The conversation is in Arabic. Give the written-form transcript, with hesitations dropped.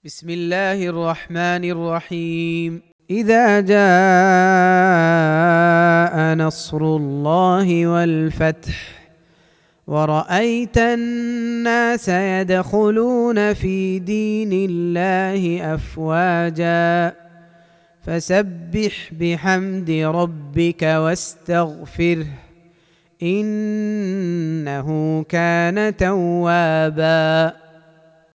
بسم الله الرحمن الرحيم. إذا جاء نصر الله والفتح ورأيت الناس يدخلون في دين الله أفواجا فسبح بحمد ربك واستغفره إنه كان توابا.